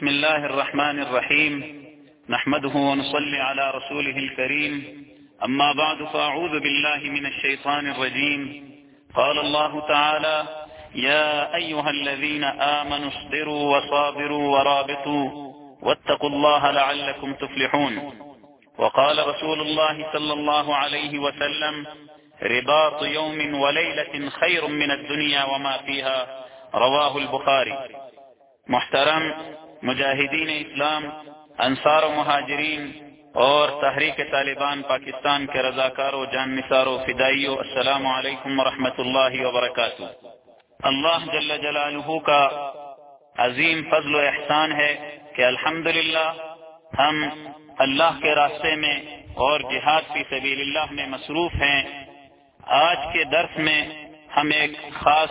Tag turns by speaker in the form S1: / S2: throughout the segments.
S1: بسم الله الرحمن الرحيم نحمده ونصلي على رسوله الكريم أما بعد فأعوذ بالله من الشيطان الرجيم قال الله تعالى يا أيها الذين آمنوا اصبروا وصابروا ورابطوا واتقوا الله لعلكم تفلحون وقال رسول الله صلى الله عليه وسلم رباط يوم وليلة خير من الدنيا وما فيها رواہ البخاری۔ محترم مجاہدین اسلام، انصار و مہاجرین اور تحریک طالبان پاکستان کے رضاکاروں، جان نثاروں، فدائیوں، السلام علیکم ورحمۃ اللہ وبرکاتہ۔ اللہ جل جلالہ کا عظیم فضل و احسان ہے کہ الحمدللہ ہم اللہ کے راستے میں اور جہاد فی سبیل اللہ میں مصروف ہیں۔ آج کے درس میں ہم ایک خاص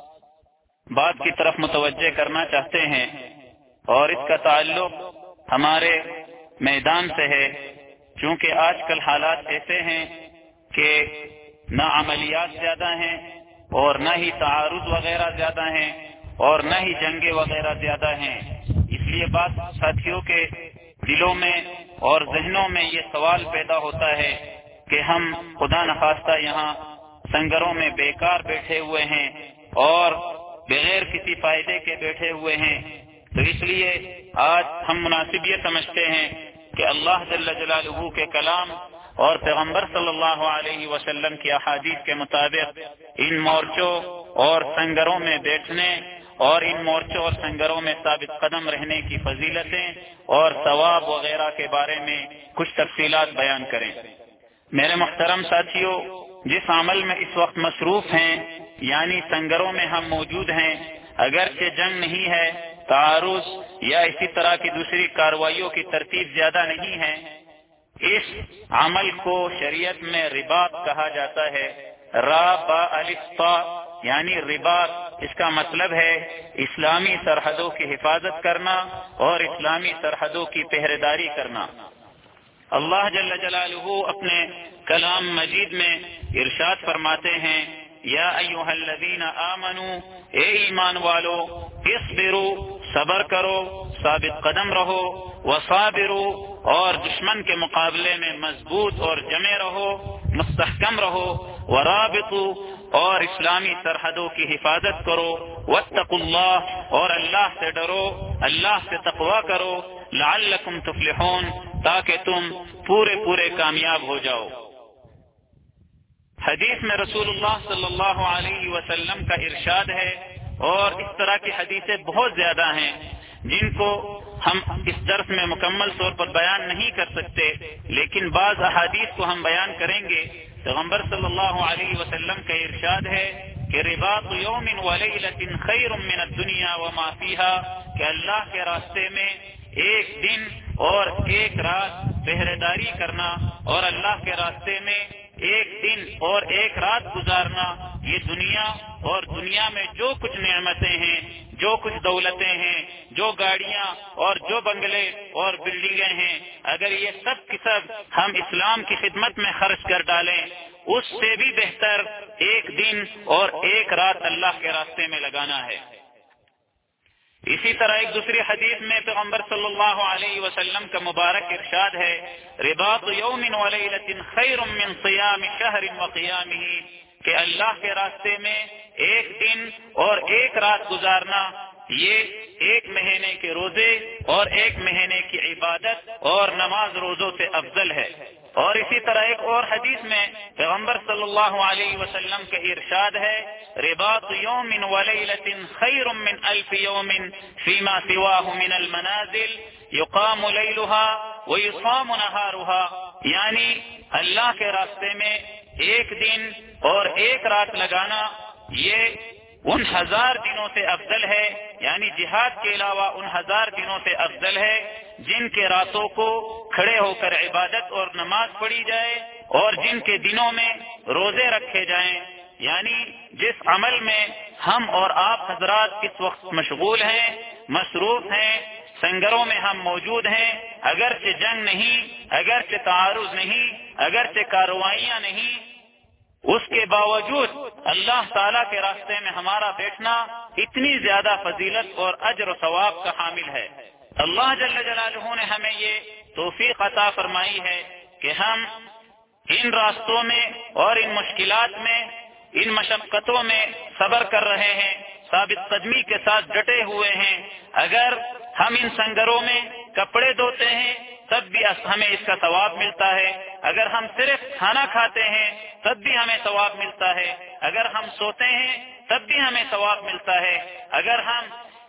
S1: بات کی طرف متوجہ کرنا چاہتے ہیں اور اس کا تعلق ہمارے میدان سے ہے، چونکہ آج کل حالات ایسے ہیں کہ نہ عملیات زیادہ ہیں اور نہ ہی تعارض وغیرہ زیادہ ہیں اور نہ ہی جنگیں وغیرہ زیادہ ہیں۔ اس لیے بعض ساتھیوں کے دلوں میں اور ذہنوں میں یہ سوال پیدا ہوتا ہے کہ ہم خدا نخواستہ یہاں سنگروں میں بیکار بیٹھے ہوئے ہیں اور بغیر کسی فائدے کے بیٹھے ہوئے ہیں، تو اس لیے آج ہم مناسب یہ سمجھتے ہیں کہ اللہ جل جلالہ کے کلام اور پیغمبر صلی اللہ علیہ وسلم کی احادیث کے مطابق ان مورچوں اور سنگروں میں بیٹھنے اور ان مورچوں اور سنگروں میں ثابت قدم رہنے کی فضیلتیں اور ثواب وغیرہ کے بارے میں کچھ تفصیلات بیان کریں۔ میرے محترم ساتھیوں، جس عمل میں اس وقت مصروف ہیں یعنی سنگروں میں ہم موجود ہیں، اگرچہ جنگ نہیں ہے، تعارض یا اسی طرح کی دوسری کارروائیوں کی ترتیب زیادہ نہیں ہے، اس عمل کو شریعت میں رباط کہا جاتا ہے۔ را با الف طا یعنی رباط، اس کا مطلب ہے اسلامی سرحدوں کی حفاظت کرنا اور اسلامی سرحدوں کی پہرےداری کرنا۔ اللہ جل جلالہ اپنے کلام مجید میں ارشاد فرماتے ہیں، یا ایھا الذین آمنو، اے ایمان والو، اصبروا، صبر کرو، ثابت قدم رہو، وصابروا، اور دشمن کے مقابلے میں مضبوط اور جمے رہو، مستحکم رہو، ورابطوا، اور اسلامی سرحدوں کی حفاظت کرو، واتقوا اللہ، اور اللہ سے ڈرو، اللہ سے تقوی کرو، لعلکم تفلحون، تاکہ تم پورے کامیاب ہو جاؤ۔ حدیث میں رسول اللہ صلی اللہ علیہ وسلم کا ارشاد ہے، اور اس طرح کی حدیثیں بہت زیادہ ہیں جن کو ہم اس درس میں مکمل طور پر بیان نہیں کر سکتے، لیکن بعض احادیث کو ہم بیان کریں گے۔ پیغمبر صلی اللہ علیہ وسلم کا ارشاد ہے کہ رباط یوم ولیلۃ خیر من الدنیا وما فیہا، کہ اللہ کے راستے میں ایک دن اور ایک رات پہرے داری کرنا اور اللہ کے راستے میں ایک دن اور ایک رات گزارنا، یہ دنیا اور دنیا میں جو کچھ نعمتیں ہیں، جو کچھ دولتیں ہیں، جو گاڑیاں اور جو بنگلے اور بلڈنگیں ہیں، اگر یہ سب کی سب ہم اسلام کی خدمت میں خرچ کر ڈالیں، اس سے بھی بہتر ایک دن اور ایک رات اللہ کے راستے میں لگانا ہے۔ اسی طرح ایک دوسری حدیث میں پیغمبر صلی اللہ علیہ وسلم کا مبارک ارشاد ہے، رباط یوم ولیلۃ خیر من صیام شہر وقیامہ، کہ اللہ کے راستے میں ایک دن اور ایک رات گزارنا یہ ایک مہینے کے روزے اور ایک مہینے کی عبادت اور نماز روزوں سے افضل ہے۔ اور اسی طرح ایک اور حدیث میں پیغمبر صلی اللہ علیہ وسلم کا ارشاد ہے، رباط یوم ولیلۃ خیر من الف یوم فیما سواہ من المنازل یقام لیلها ویصام نہارها، یعنی اللہ کے راستے میں ایک دن اور ایک رات لگانا یہ ان 1000 دنوں سے افضل ہے، یعنی جہاد کے علاوہ ان 1000 دنوں سے افضل ہے جن کے راتوں کو کھڑے ہو کر عبادت اور نماز پڑھی جائے اور جن کے دنوں میں روزے رکھے جائیں۔ یعنی جس عمل میں ہم اور آپ حضرات اس وقت مشغول ہیں، مصروف ہیں، سنگروں میں ہم موجود ہیں، اگرچہ جنگ نہیں، اگرچہ تعارض نہیں، اگرچہ کارروائیاں نہیں، اس کے باوجود اللہ تعالیٰ کے راستے میں ہمارا بیٹھنا اتنی زیادہ فضیلت اور اجر و ثواب کا حامل ہے۔ اللہ جل جلالہ نے ہمیں یہ توفیق عطا فرمائی ہے کہ ہم ان راستوں میں اور ان مشکلات میں، ان مشقتوں میں صبر کر رہے ہیں، ثابت قدمی کے ساتھ ڈٹے ہوئے ہیں۔ اگر ہم ان سنگروں میں کپڑے دھوتے ہیں تب بھی ہمیں اس کا ثواب ملتا ہے، اگر ہم صرف کھانا کھاتے ہیں تب بھی ہمیں ثواب ملتا ہے، اگر ہم سوتے ہیں تب بھی ہمیں ثواب ملتا ہے، اگر ہم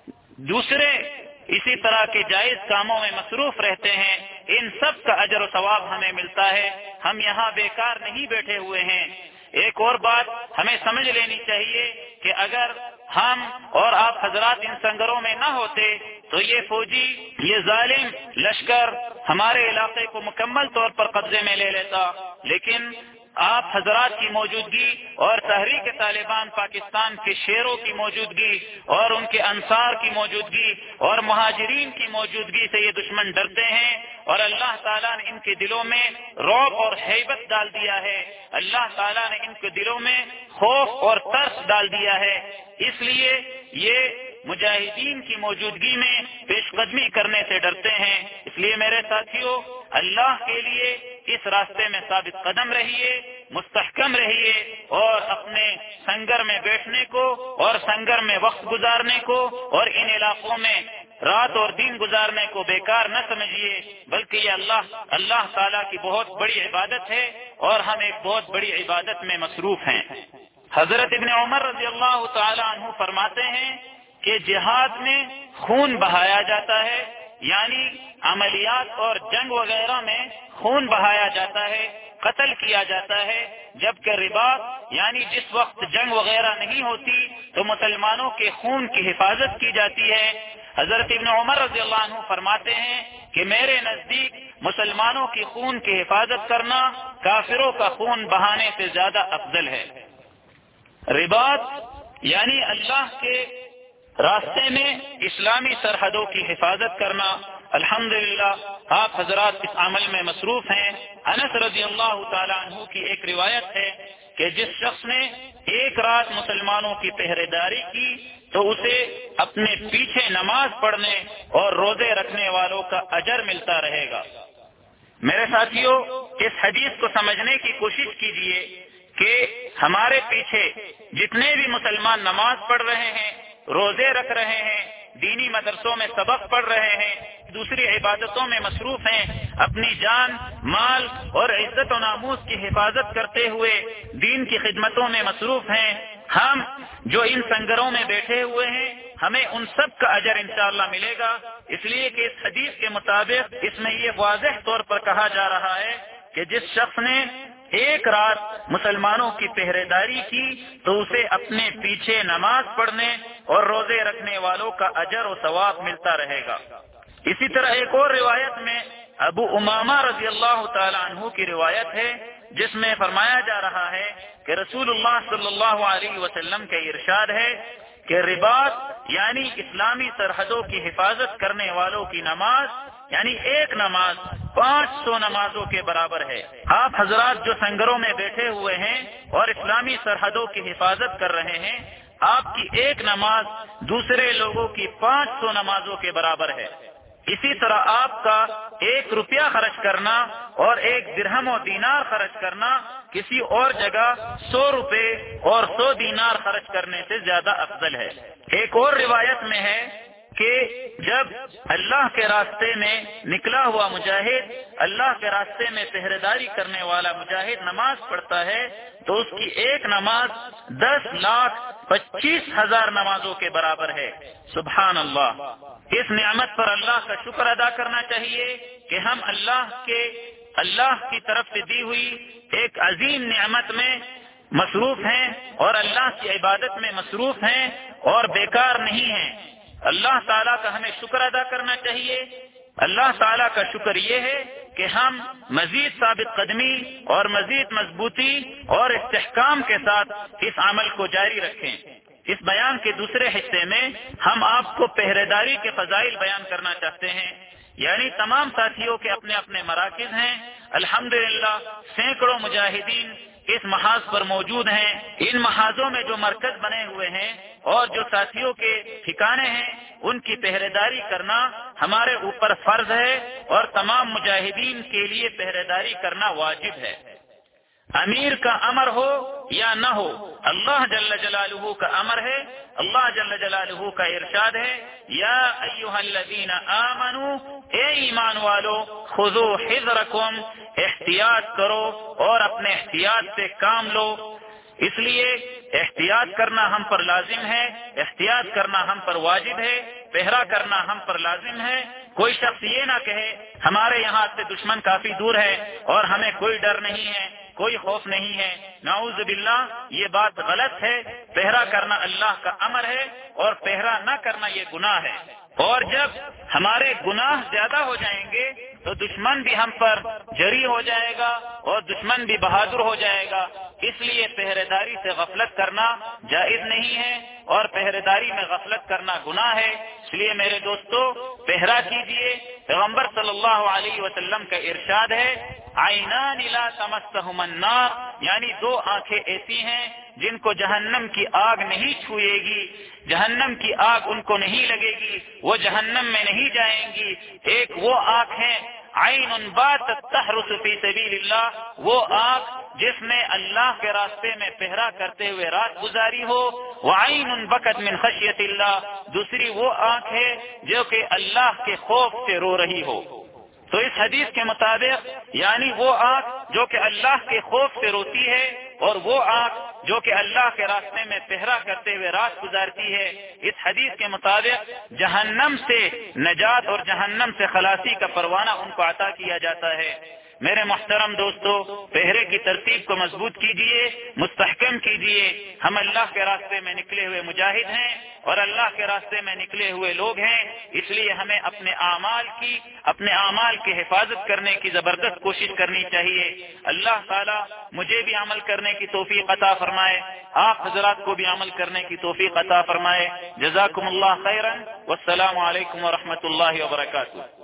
S1: دوسرے اسی طرح کے جائز کاموں میں مصروف رہتے ہیں، ان سب کا اجر و ثواب ہمیں ملتا ہے۔ ہم یہاں بیکار نہیں بیٹھے ہوئے ہیں۔ ایک اور بات ہمیں سمجھ لینی چاہیے کہ اگر ہم اور آپ حضرات ان سنگروں میں نہ ہوتے تو یہ فوجی، یہ ظالم لشکر ہمارے علاقے کو مکمل طور پر قبضے میں لے لیتا، لیکن آپ حضرات کی موجودگی اور تحریک طالبان پاکستان کے شیروں کی موجودگی اور ان کے انصار کی موجودگی اور مہاجرین کی موجودگی سے یہ دشمن ڈرتے ہیں، اور اللہ تعالیٰ نے ان کے دلوں میں رعب اور ہیبت ڈال دیا ہے، اللہ تعالیٰ نے ان کے دلوں میں خوف اور ترس ڈال دیا ہے۔ اس لیے یہ مجاہدین کی موجودگی میں پیش قدمی کرنے سے ڈرتے ہیں۔ اس لیے میرے ساتھیوں، اللہ کے لیے اس راستے میں ثابت قدم رہیے، مستحکم رہیے، اور اپنے سنگر میں بیٹھنے کو اور سنگر میں وقت گزارنے کو اور ان علاقوں میں رات اور دن گزارنے کو بیکار نہ سمجھیے، بلکہ یہ اللہ تعالیٰ کی بہت بڑی عبادت ہے اور ہم ایک بہت بڑی عبادت میں مصروف ہیں۔ حضرت ابن عمر رضی اللہ تعالی عنہ فرماتے ہیں کہ جہاد میں خون بہایا جاتا ہے، یعنی عملیات اور جنگ وغیرہ میں خون بہایا جاتا ہے، قتل کیا جاتا ہے، جبکہ رباط یعنی جس وقت جنگ وغیرہ نہیں ہوتی تو مسلمانوں کے خون کی حفاظت کی جاتی ہے۔ حضرت ابن عمر رضی اللہ عنہ فرماتے ہیں کہ میرے نزدیک مسلمانوں کی خون کی حفاظت کرنا کافروں کا خون بہانے سے زیادہ افضل ہے۔ رباط یعنی اللہ کے راستے میں اسلامی سرحدوں کی حفاظت کرنا۔ الحمدللہ آپ حضرات اس عمل میں مصروف ہیں۔ انس رضی اللہ تعالی عنہ کی ایک روایت ہے کہ جس شخص نے ایک رات مسلمانوں کی پہرے داری کی تو اسے اپنے پیچھے نماز پڑھنے اور روزے رکھنے والوں کا اجر ملتا رہے گا۔ میرے ساتھیوں، اس حدیث کو سمجھنے کی کوشش کیجیے کہ ہمارے پیچھے جتنے بھی مسلمان نماز پڑھ رہے ہیں، روزے رکھ رہے ہیں، دینی مدرسوں میں سبق پڑھ رہے ہیں، دوسری عبادتوں میں مصروف ہیں، اپنی جان، مال اور عزت و ناموس کی حفاظت کرتے ہوئے دین کی خدمتوں میں مصروف ہیں، ہم جو ان سنگروں میں بیٹھے ہوئے ہیں ہمیں ان سب کا اجر انشاءاللہ ملے گا، اس لیے کہ اس حدیث کے مطابق اس میں یہ واضح طور پر کہا جا رہا ہے کہ جس شخص نے ایک رات مسلمانوں کی پہرے داری کی تو اسے اپنے پیچھے نماز پڑھنے اور روزے رکھنے والوں کا اجر و ثواب ملتا رہے گا۔ اسی طرح ایک اور روایت میں ابو امامہ رضی اللہ تعالی عنہ کی روایت ہے جس میں فرمایا جا رہا ہے کہ رسول اللہ صلی اللہ علیہ وسلم کا ارشاد ہے کہ رباط یعنی اسلامی سرحدوں کی حفاظت کرنے والوں کی نماز یعنی ایک نماز 500 نمازوں کے برابر ہے۔ آپ حضرات جو سنگروں میں بیٹھے ہوئے ہیں اور اسلامی سرحدوں کی حفاظت کر رہے ہیں، آپ کی ایک نماز دوسرے لوگوں کی 500 نمازوں کے برابر ہے۔ اسی طرح آپ کا 1 روپیہ خرچ کرنا اور 1 درہم و دینار خرچ کرنا کسی اور جگہ 100 روپے اور 100 دینار خرچ کرنے سے زیادہ افضل ہے۔ ایک اور روایت میں ہے کہ جب اللہ کے راستے میں نکلا ہوا مجاہد، اللہ کے راستے میں پہرے داری کرنے والا مجاہد نماز پڑھتا ہے تو اس کی ایک نماز 10,25,000 نمازوں کے برابر ہے۔ سبحان اللہ! اس نعمت پر اللہ کا شکر ادا کرنا چاہیے کہ ہم اللہ کی طرف سے دی ہوئی ایک عظیم نعمت میں مصروف ہیں اور اللہ کی عبادت میں مصروف ہیں اور بیکار نہیں ہیں۔ اللہ تعالیٰ کا ہمیں شکر ادا کرنا چاہیے۔ اللہ تعالیٰ کا شکر یہ ہے کہ ہم مزید ثابت قدمی اور مزید مضبوطی اور استحکام کے ساتھ اس عمل کو جاری رکھیں۔ اس بیان کے دوسرے حصے میں ہم آپ کو پہرے داری کے فضائل بیان کرنا چاہتے ہیں، یعنی تمام ساتھیوں کے اپنے اپنے مراکز ہیں۔ الحمدللہ سینکڑوں مجاہدین اس محاذ پر موجود ہیں، ان محاذوں میں جو مرکز بنے ہوئے ہیں اور جو ساتھیوں کے ٹھکانے ہیں ان کی پہرے داری کرنا ہمارے اوپر فرض ہے اور تمام مجاہدین کے لیے پہرے داری کرنا واجب ہے۔ امیر کا امر ہو یا نہ ہو، اللہ جل جلالہ کا امر ہے، اللہ جل جلالہ کا ارشاد ہے، یا ایھا الذین آمنوا، اے ایمان والو، خذوا حذرکم، احتیاط کرو اور اپنے احتیاط سے کام لو۔ اس لیے احتیاط کرنا ہم پر لازم ہے، احتیاط کرنا ہم پر واجب ہے، پہرا کرنا ہم پر لازم ہے۔ کوئی شخص یہ نہ کہے ہمارے یہاں سے دشمن کافی دور ہے اور ہمیں کوئی ڈر نہیں ہے، کوئی خوف نہیں ہے، نعوذ باللہ، یہ بات غلط ہے۔ پہرا کرنا اللہ کا امر ہے اور پہرا نہ کرنا یہ گناہ ہے، اور جب ہمارے گناہ زیادہ ہو جائیں گے تو دشمن بھی ہم پر جری ہو جائے گا اور دشمن بھی بہادر ہو جائے گا۔ اس لیے پہرے داری سے غفلت کرنا جائز نہیں ہے اور پہرے داری میں غفلت کرنا گناہ ہے۔ اس لیے میرے دوستو، پہرا کیجئے۔ پیغمبر صلی اللہ علیہ وسلم کا ارشاد ہے، عینان لا تمسہما النار، یعنی دو آنکھیں ایسی ہیں جن کو جہنم کی آگ نہیں چھوئے گی، جہنم کی آگ ان کو نہیں لگے گی، وہ جہنم میں نہیں جائیں گی۔ ایک وہ آنکھ ہے عین باتت تحرس فی سبیل اللہ، وہ آنکھ جس نے اللہ کے راستے میں پہرا کرتے ہوئے رات گزاری ہو، وعین بکت من خشیت اللہ، دوسری وہ آنکھ ہے جو کہ اللہ کے خوف سے رو رہی ہو۔ تو اس حدیث کے مطابق یعنی وہ آنکھ جو کہ اللہ کے خوف سے روتی ہے اور وہ آنکھ جو کہ اللہ کے راستے میں پہرا کرتے ہوئے رات گزارتی ہے، اس حدیث کے مطابق جہنم سے نجات اور جہنم سے خلاصی کا پروانہ ان کو عطا کیا جاتا ہے۔ میرے محترم دوستو، پہرے کی ترتیب کو مضبوط کیجئے، مستحکم کیجئے۔ ہم اللہ کے راستے میں نکلے ہوئے مجاہد ہیں اور اللہ کے راستے میں نکلے ہوئے لوگ ہیں، اس لیے ہمیں اپنے اعمال کی حفاظت کرنے کی زبردست کوشش کرنی چاہیے۔ اللہ تعالی مجھے بھی عمل کرنے کی توفیق عطا فرمائے، آپ حضرات کو بھی عمل کرنے کی توفیق عطا فرمائے۔ جزاکم اللہ خیرا، والسلام علیکم ورحمۃ اللہ وبرکاتہ۔